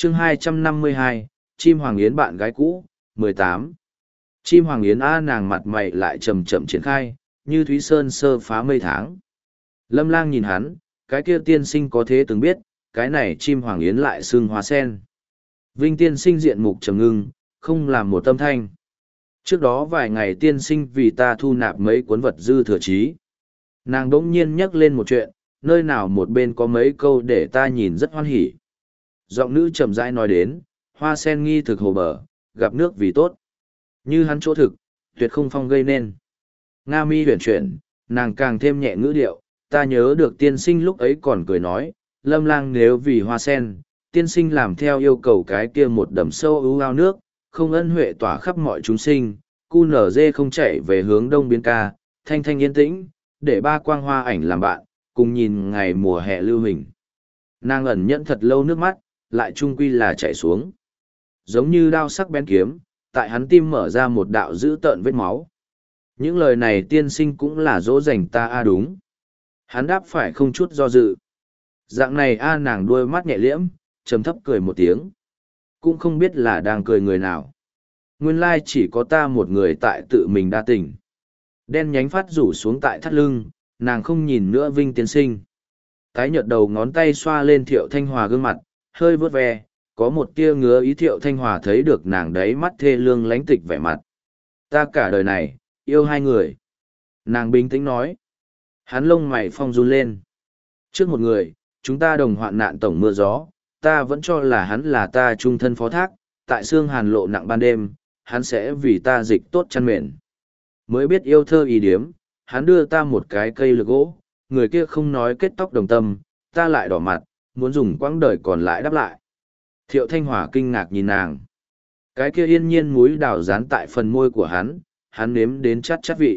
chương 252, chim hoàng yến bạn gái cũ, 18. Chim hoàng yến a nàng mặt mày lại chậm chậm triển khai, như Thúy Sơn sơ phá mây tháng. Lâm Lang nhìn hắn, cái kia tiên sinh có thế từng biết, cái này chim hoàng yến lại xương hoa sen. Vinh tiên sinh diện mục trầm ngưng, không làm một tâm thanh. Trước đó vài ngày tiên sinh vì ta thu nạp mấy cuốn vật dư thừa trí. Nàng đỗng nhiên nhắc lên một chuyện, nơi nào một bên có mấy câu để ta nhìn rất hoan hỉ. Giọng nữ chậm rãi nói đến, hoa sen nghi thực hồ bờ, gặp nước vì tốt. Như hắn chỗ thực, tuyệt không phong gây nên. Nga mi huyền chuyển, nàng càng thêm nhẹ ngữ điệu, ta nhớ được tiên sinh lúc ấy còn cười nói, Lâm Lang nếu vì hoa sen, tiên sinh làm theo yêu cầu cái kia một đầm sâu ưu ao nước, không ân huệ tỏa khắp mọi chúng sinh, cu nở dê không chạy về hướng đông biên ca, thanh thanh yên tĩnh, để ba quang hoa ảnh làm bạn, cùng nhìn ngày mùa hè lưu hình. Nàng ẩn nhẫn thật lâu nước mắt, lại trung quy là chảy xuống. Giống như đao sắc bén kiếm, tại hắn tim mở ra một đạo dữ tợn vết máu. Những lời này tiên sinh cũng là dỗ dành ta a đúng. Hắn đáp phải không chút do dự. Dạng này a nàng đuôi mắt nhẹ liễm, trầm thấp cười một tiếng. Cũng không biết là đang cười người nào. Nguyên lai chỉ có ta một người tại tự mình đa tình. Đen nhánh phát rủ xuống tại thắt lưng, nàng không nhìn nữa Vinh tiên sinh. Tái nhợt đầu ngón tay xoa lên Thiệu Thanh Hòa gương mặt, hơi vớt ve, có một tia ngứa ý. Thiệu Thanh Hòa thấy được nàng đấy mắt thê lương lánh tịch vẻ mặt. Ta cả đời này, yêu hai người. Nàng bình tĩnh nói. Hắn lông mày phong run lên. Trước một người, chúng ta đồng hoạn nạn tổng mưa gió, ta vẫn cho là hắn là ta trung thân phó thác, tại xương hàn lộ nặng ban đêm, hắn sẽ vì ta dịch tốt chăn mền. Mới biết yêu thơ ý điếm, hắn đưa ta một cái cây lược gỗ, người kia không nói kết tóc đồng tâm, ta lại đỏ mặt, muốn dùng quãng đời còn lại đáp lại. Thiệu Thanh Hòa kinh ngạc nhìn nàng. Cái kia yên nhiên múi đào dán tại phần môi của hắn nếm đến chát chát vị.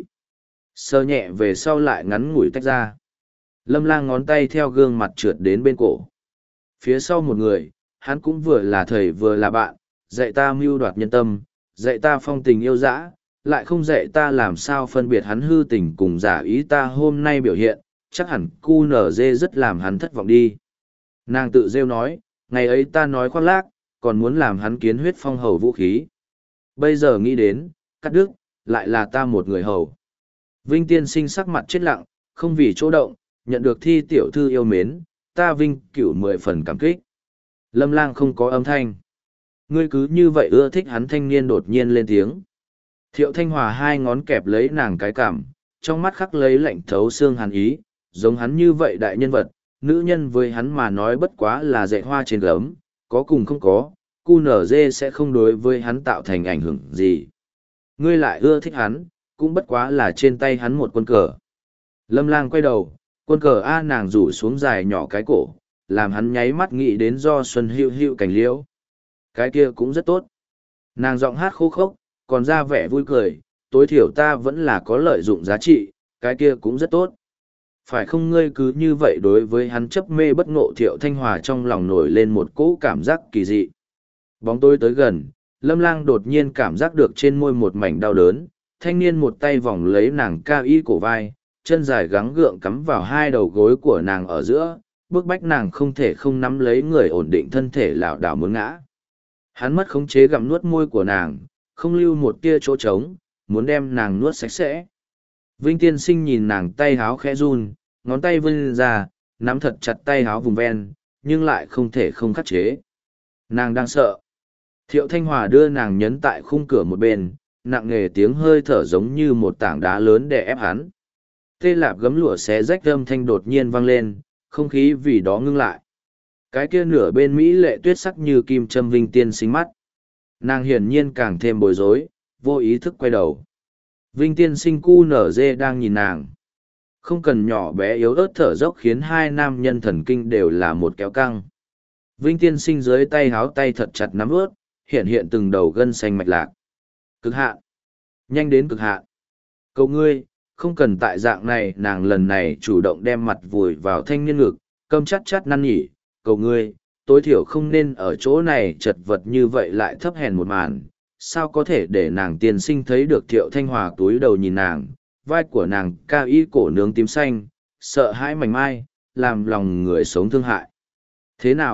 Sờ nhẹ về sau lại ngắn ngủi tách ra. Lâm Lang ngón tay theo gương mặt trượt đến bên cổ. Phía sau một người, hắn cũng vừa là thầy vừa là bạn, dạy ta mưu đoạt nhân tâm, dạy ta phong tình yêu dã, lại không dạy ta làm sao phân biệt hắn hư tình cùng giả ý. Ta hôm nay biểu hiện, chắc hẳn cu nở dê rất làm hắn thất vọng đi. Nàng tự rêu nói, ngày ấy ta nói khoác lác, còn muốn làm hắn kiến huyết phong hầu vũ khí. Bây giờ nghĩ đến, cắt đứt, lại là ta một người hầu. Vinh tiên sinh sắc mặt chết lặng, không vì chỗ động, nhận được thi tiểu thư yêu mến, ta Vinh cửu 10 phần cảm kích. Lâm Lang không có âm thanh. Ngươi cứ như vậy ưa thích hắn. Thanh niên đột nhiên lên tiếng. Thiệu Thanh Hòa hai ngón kẹp lấy nàng cái cảm, trong mắt khắc lấy lạnh thấu xương hàn ý, giống hắn như vậy đại nhân vật, nữ nhân với hắn mà nói bất quá là dạy hoa trên gấm, có cùng không có, cu nở dê sẽ không đối với hắn tạo thành ảnh hưởng gì. Ngươi lại ưa thích hắn, cũng bất quá là trên tay hắn một quân cờ. Lâm Lang quay đầu, quân cờ a nàng rủ xuống dài nhỏ cái cổ, làm hắn nháy mắt nghĩ đến do xuân hữu hữu cảnh liễu. Cái kia cũng rất tốt. Nàng giọng hát khô khốc, còn ra vẻ vui cười, tối thiểu ta vẫn là có lợi dụng giá trị, cái kia cũng rất tốt. Phải không ngươi cứ như vậy đối với hắn chấp mê bất ngộ. Thiệu Thanh Hòa trong lòng nổi lên một cỗ cảm giác kỳ dị. Bóng tối tới gần, Lâm Lang đột nhiên cảm giác được trên môi một mảnh đau đớn, thanh niên một tay vòng lấy nàng cao y cổ vai, chân dài gắng gượng cắm vào hai đầu gối của nàng ở giữa, bức bách nàng không thể không nắm lấy người ổn định thân thể lảo đảo muốn ngã. Hắn mất khống chế gặm nuốt môi của nàng, không lưu một tia chỗ trống, muốn đem nàng nuốt sạch sẽ. Vinh tiên sinh nhìn nàng tay háo khẽ run, ngón tay vươn ra, nắm thật chặt tay háo vùng ven, nhưng lại không thể không khắc chế. Nàng đang sợ. Thiệu Thanh Hòa đưa nàng nhấn tại khung cửa một bên, nặng nề tiếng hơi thở giống như một tảng đá lớn đè ép hắn. Tê lạp gấm lụa xé rách âm thanh đột nhiên vang lên, không khí vì đó ngưng lại. Cái kia nửa bên mỹ lệ tuyết sắc như kim châm Vinh tiên sinh mắt. Nàng hiển nhiên càng thêm bối rối, vô ý thức quay đầu. Vinh tiên sinh cu nở dê đang nhìn nàng. Không cần nhỏ bé yếu ớt thở dốc khiến hai nam nhân thần kinh đều là một kéo căng. Vinh tiên sinh dưới tay háo tay thật chặt nắm ướt, hiện từng đầu gân xanh mạch lạc. Cực hạn. Nhanh đến cực hạn. Cầu ngươi, không cần tại dạng này. Nàng lần này chủ động đem mặt vùi vào thanh niên ngực, câm chắt chắt năn nỉ. Cầu ngươi, tối thiểu không nên ở chỗ này chật vật như vậy lại thấp hèn một màn. Sao có thể để nàng tiên sinh thấy được Thiệu Thanh Hòa túi đầu nhìn nàng, vai của nàng cao y cổ nướng tím xanh, sợ hãi mảnh mai, làm lòng người sống thương hại. Thế nào,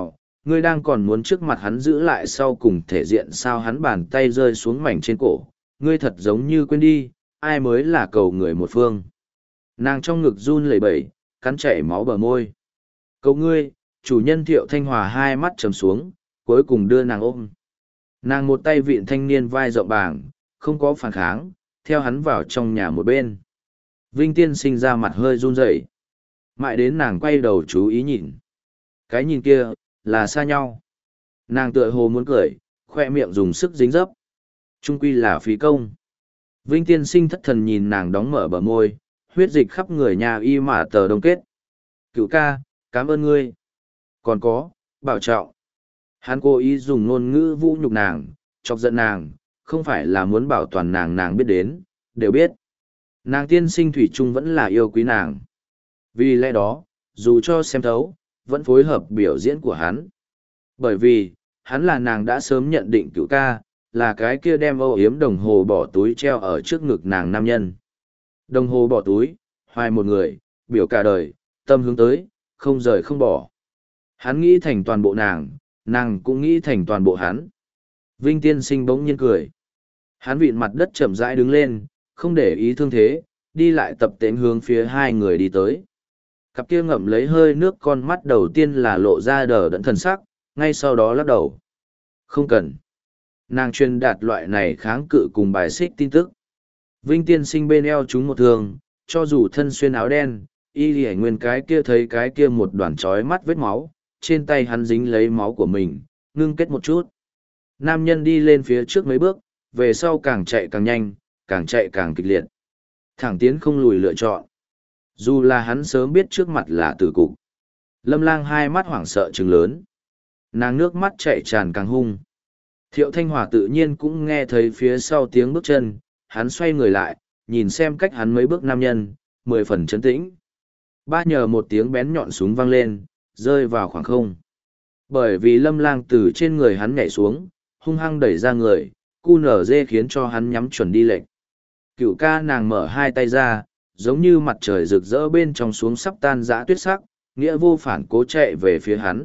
ngươi đang còn muốn trước mặt hắn giữ lại sau cùng thể diện sao? Hắn bàn tay rơi xuống mảnh trên cổ, ngươi thật giống như quên đi, ai mới là cầu người một phương. Nàng trong ngực run lẩy bẩy, cắn chảy máu bờ môi. Cầu ngươi, chủ nhân Thiệu Thanh Hòa hai mắt trầm xuống, cuối cùng đưa nàng ôm. Nàng một tay vịn thanh niên vai rộng bảng, không có phản kháng, theo hắn vào trong nhà một bên. Vinh Tiên Sinh ra mặt hơi run rẩy, mãi đến nàng quay đầu chú ý nhìn. Cái nhìn kia, là xa nhau. Nàng tựa hồ muốn cười, khoe miệng dùng sức dính dấp. Trung quy là phí công. Vinh Tiên Sinh thất thần nhìn nàng đóng mở bờ môi, huyết dịch khắp người nhà y mả tờ đông kết. Cựu ca, cảm ơn ngươi. Còn có, bảo trọng. Hắn cố ý dùng ngôn ngữ vũ nhục nàng, chọc giận nàng, không phải là muốn bảo toàn nàng biết đến, đều biết. Nàng tiên sinh thủy chung vẫn là yêu quý nàng. Vì lẽ đó, dù cho xem thấu, vẫn phối hợp biểu diễn của hắn. Bởi vì, hắn là nàng đã sớm nhận định cựu ca, là cái kia đem âu yếm đồng hồ bỏ túi treo ở trước ngực nàng nam nhân. Đồng hồ bỏ túi, hoài một người, biểu cả đời, tâm hướng tới, không rời không bỏ. Hắn nghĩ thành toàn bộ nàng cũng nghĩ thành toàn bộ hắn. Vinh Tiên Sinh bỗng nhiên cười. Hắn vịn mặt đất chậm rãi đứng lên, không để ý thương thế, đi lại tập tễnh hướng phía hai người đi tới. Cặp kia ngậm lấy hơi nước con mắt đầu tiên là lộ ra đờ đẫn thần sắc, ngay sau đó lắc đầu. Không cần. Nàng truyền đạt loại này kháng cự cùng bài xích tin tức. Vinh Tiên Sinh bên eo chúng một thương, cho dù thân xuyên áo đen, y lì nguyên cái kia thấy cái kia một đoàn trói mắt vết máu, trên tay hắn dính lấy máu của mình, ngưng kết một chút. Nam nhân đi lên phía trước mấy bước, về sau càng chạy càng nhanh, càng chạy càng kịch liệt. Thẳng tiến không lùi lựa chọn. Dù là hắn sớm biết trước mặt là tử cục. Lâm Lang hai mắt hoảng sợ trừng lớn. Nàng nước mắt chạy tràn càng hung. Thiệu Thanh Hòa tự nhiên cũng nghe thấy phía sau tiếng bước chân, hắn xoay người lại, nhìn xem cách hắn mấy bước nam nhân, 10 phần trấn tĩnh. Ba nhờ một tiếng bén nhọn súng vang lên, rơi vào khoảng không. Bởi vì Lâm Lang từ trên người hắn nhảy xuống, hung hăng đẩy ra người, cu nở dê khiến cho hắn nhắm chuẩn đi lệnh. Cựu ca nàng mở hai tay ra, giống như mặt trời rực rỡ bên trong xuống sắp tan dã tuyết sắc, nghĩa vô phản cố chạy về phía hắn.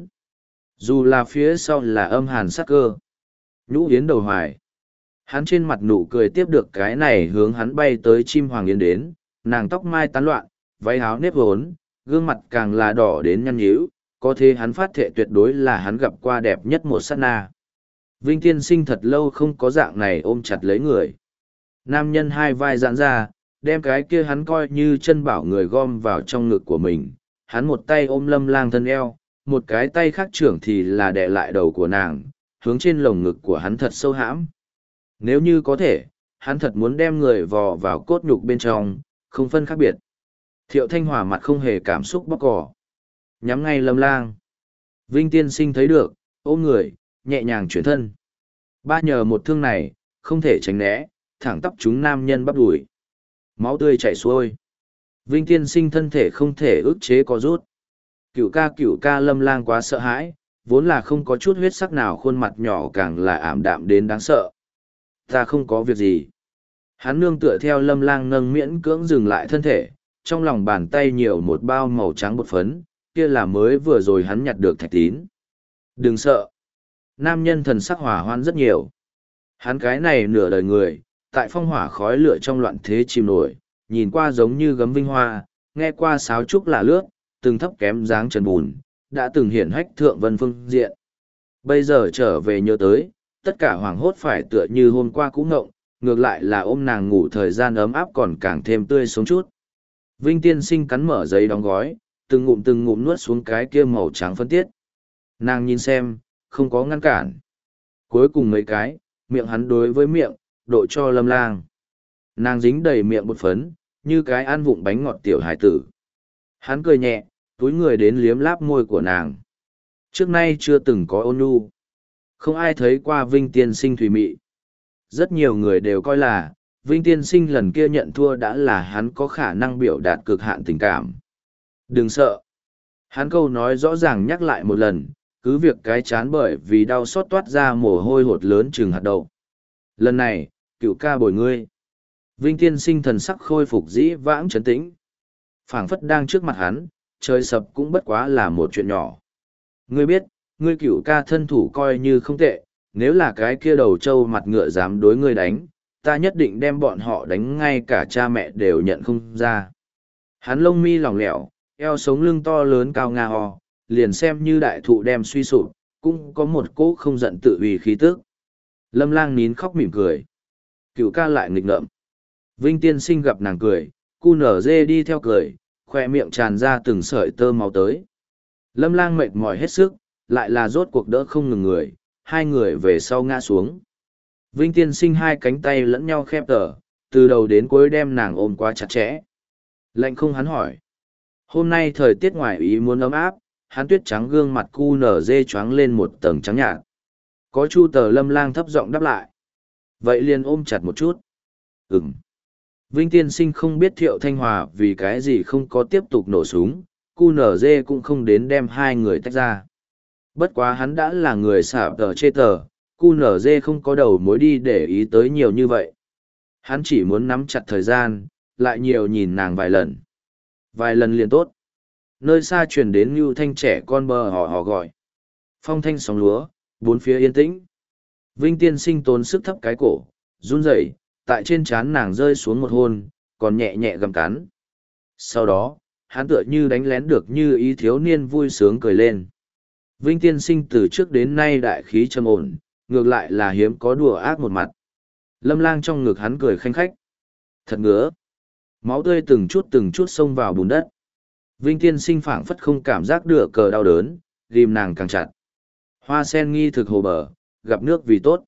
Dù là phía sau là âm hàn sắc cơ. Nhũ yến đầu hoài. Hắn trên mặt nụ cười tiếp được cái này hướng hắn bay tới chim hoàng yến đến, nàng tóc mai tán loạn, váy áo nếp vốn, gương mặt càng là đỏ đến nhăn nhíu, có thế hắn phát thệ tuyệt đối là hắn gặp qua đẹp nhất một sát na. Vinh Tiên Sinh thật lâu không có dạng này ôm chặt lấy người. Nam nhân hai vai giãn ra, đem cái kia hắn coi như chân bảo người gom vào trong ngực của mình. Hắn một tay ôm Lâm Lang thân eo, một cái tay khác trưởng thì là đè lại đầu của nàng, hướng trên lồng ngực của hắn thật sâu hãm. Nếu như có thể, hắn thật muốn đem người vò vào cốt nhục bên trong, không phân khác biệt. Thiệu Thanh Hòa mặt không hề cảm xúc bóc cỏ. Nhắm ngay Lâm Lang. Vinh Tiên Sinh thấy được, ôm người, nhẹ nhàng chuyển thân. Ba nhờ một thương này, không thể tránh né, thẳng tắp chúng nam nhân bắp đùi. Máu tươi chảy xuôi. Vinh Tiên Sinh thân thể không thể ức chế có rút. Cựu ca Lâm Lang quá sợ hãi, vốn là không có chút huyết sắc nào, khuôn mặt nhỏ càng là ảm đạm đến đáng sợ. Ta không có việc gì. Hắn nương tựa theo Lâm Lang nâng miễn cưỡng dừng lại thân thể, trong lòng bàn tay nhiều một bao màu trắng bột phấn, kia là mới vừa rồi hắn nhặt được thạch tín. Đừng sợ. Nam nhân thần sắc hỏa hoan rất nhiều. Hắn cái này nửa đời người, tại phong hỏa khói lửa trong loạn thế chìm nổi, nhìn qua giống như gấm vinh hoa, nghe qua sáo trúc là lướt, từng thấp kém dáng trần bùn, đã từng hiển hách thượng vân phương diện. Bây giờ trở về nhớ tới, tất cả hoảng hốt phải tựa như hôm qua cũ ngộng, ngược lại là ôm nàng ngủ thời gian ấm áp còn càng thêm tươi sống chút. Vinh Tiên Sinh cắn mở giấy đóng gói, từng ngụm nuốt xuống cái kia màu trắng phân tiết. Nàng nhìn xem, không có ngăn cản. Cuối cùng mấy cái, miệng hắn đối với miệng, độ cho Lâm Lang. Nàng dính đầy miệng bột phấn, như cái ăn vụng bánh ngọt tiểu hải tử. Hắn cười nhẹ, túi người đến liếm láp môi của nàng. Trước nay chưa từng có ôn nhu. Không ai thấy qua Vinh Tiên Sinh thùy mị. Rất nhiều người đều coi là, Vinh Tiên Sinh lần kia nhận thua đã là hắn có khả năng biểu đạt cực hạn tình cảm. Đừng sợ. Hắn câu nói rõ ràng nhắc lại một lần, cứ việc cái chán bởi vì đau xót toát ra mồ hôi hột lớn chừng hạt đậu. Lần này, cựu ca bồi ngươi. Vinh Tiên Sinh thần sắc khôi phục dĩ vãng trấn tĩnh. Phảng phất đang trước mặt hắn, trời sập cũng bất quá là một chuyện nhỏ. Ngươi biết, ngươi cựu ca thân thủ coi như không tệ, nếu là cái kia đầu trâu mặt ngựa dám đối ngươi đánh, ta nhất định đem bọn họ đánh ngay cả cha mẹ đều nhận không ra. Hắn lông mi lỏng lẻo, eo sống lưng to lớn cao nga ho, liền xem như đại thụ đem suy sụp, cũng có một cỗ không giận tự uy khí tức. Lâm Lang nín khóc mỉm cười. Cựu ca lại nghịch ngợm. Vinh tiên sinh gặp nàng cười, cu nở dê đi theo cười, khoe miệng tràn ra từng sợi tơ máu tới. Lâm Lang mệt mỏi hết sức, lại là rốt cuộc đỡ không ngừng người, hai người về sau ngã xuống. Vinh tiên sinh hai cánh tay lẫn nhau khép tở, từ đầu đến cuối đem nàng ôm quá chặt chẽ. Lạnh không, hắn hỏi. Hôm nay thời tiết ngoài ý muốn ấm áp, hắn tuyết trắng gương mặt cu nở dê choáng lên một tầng trắng nhạt. Có Chu Tờ Lâm Lang thấp giọng đáp lại. Vậy liền ôm chặt một chút. Ừm. Vinh tiên sinh không biết Thiệu Thanh Hòa vì cái gì không có tiếp tục nổ súng, cu nở dê cũng không đến đem hai người tách ra. Bất quá hắn đã là người xả tờ chê tờ, cu nở dê không có đầu mối đi để ý tới nhiều như vậy. Hắn chỉ muốn nắm chặt thời gian, lại nhiều nhìn nàng vài lần. Vài lần liền tốt. Nơi xa truyền đến như thanh trẻ con bờ họ gọi. Phong thanh sóng lúa, bốn phía yên tĩnh. Vinh tiên sinh tốn sức thấp cái cổ, run rẩy, tại trên trán nàng rơi xuống một hôn, còn nhẹ nhẹ gặm cắn. Sau đó, hắn tựa như đánh lén được như ý thiếu niên vui sướng cười lên. Vinh tiên sinh từ trước đến nay đại khí trầm ổn, ngược lại là hiếm có đùa ác một mặt. Lâm Lang trong ngực hắn cười khanh khách. Thật ngứa. Máu tươi từng chút xông vào bùn đất. Vinh tiên sinh phảng phất không cảm giác được cờ đau đớn, ghim nàng càng chặt. Hoa sen nghi thực hồ bờ, gặp nước vì tốt.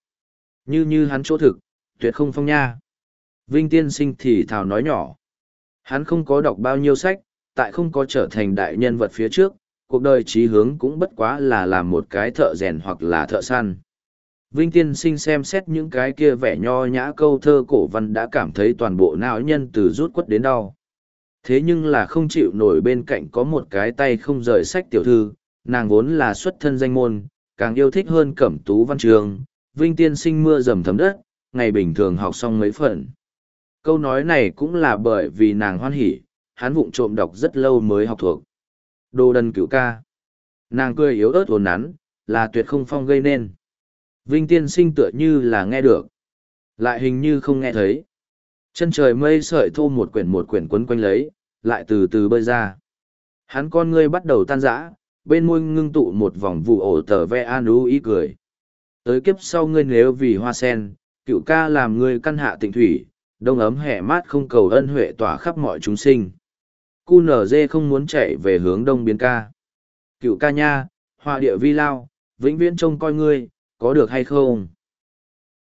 Như hắn chỗ thực, tuyệt không phong nha. Vinh tiên sinh thì thào nói nhỏ. Hắn không có đọc bao nhiêu sách, tại không có trở thành đại nhân vật phía trước, cuộc đời chí hướng cũng bất quá là làm một cái thợ rèn hoặc là thợ săn. Vinh tiên sinh xem xét những cái kia vẻ nho nhã câu thơ cổ văn đã cảm thấy toàn bộ não nhân từ rút quất đến đau. Thế nhưng là không chịu nổi bên cạnh có một cái tay không rời sách tiểu thư, nàng vốn là xuất thân danh môn, càng yêu thích hơn cẩm tú văn trường. Vinh tiên sinh mưa dầm thấm đất, ngày bình thường học xong mấy phần. Câu nói này cũng là bởi vì nàng hoan hỉ, hắn vụng trộm đọc rất lâu mới học thuộc. Đồ đần cửu ca. Nàng cười yếu ớt uốn nắn, là tuyệt không phong gây nên. Vinh tiên sinh tựa như là nghe được, lại hình như không nghe thấy. Chân trời mây sợi thô một quyển quấn quanh lấy, lại từ từ bơi ra. Hắn con ngươi bắt đầu tan rã, bên môi ngưng tụ một vòng vụ ổ tờ ve an ú ý cười. Tới kiếp sau ngươi nếu vì hoa sen, cựu ca làm ngươi căn hạ tịnh thủy, đông ấm hẻ mát không cầu ân huệ tỏa khắp mọi chúng sinh. Cu nở dê không muốn chạy về hướng đông biến ca. Cựu ca nha, hoa địa vi lao, vĩnh viễn trông coi ngươi, có được hay không?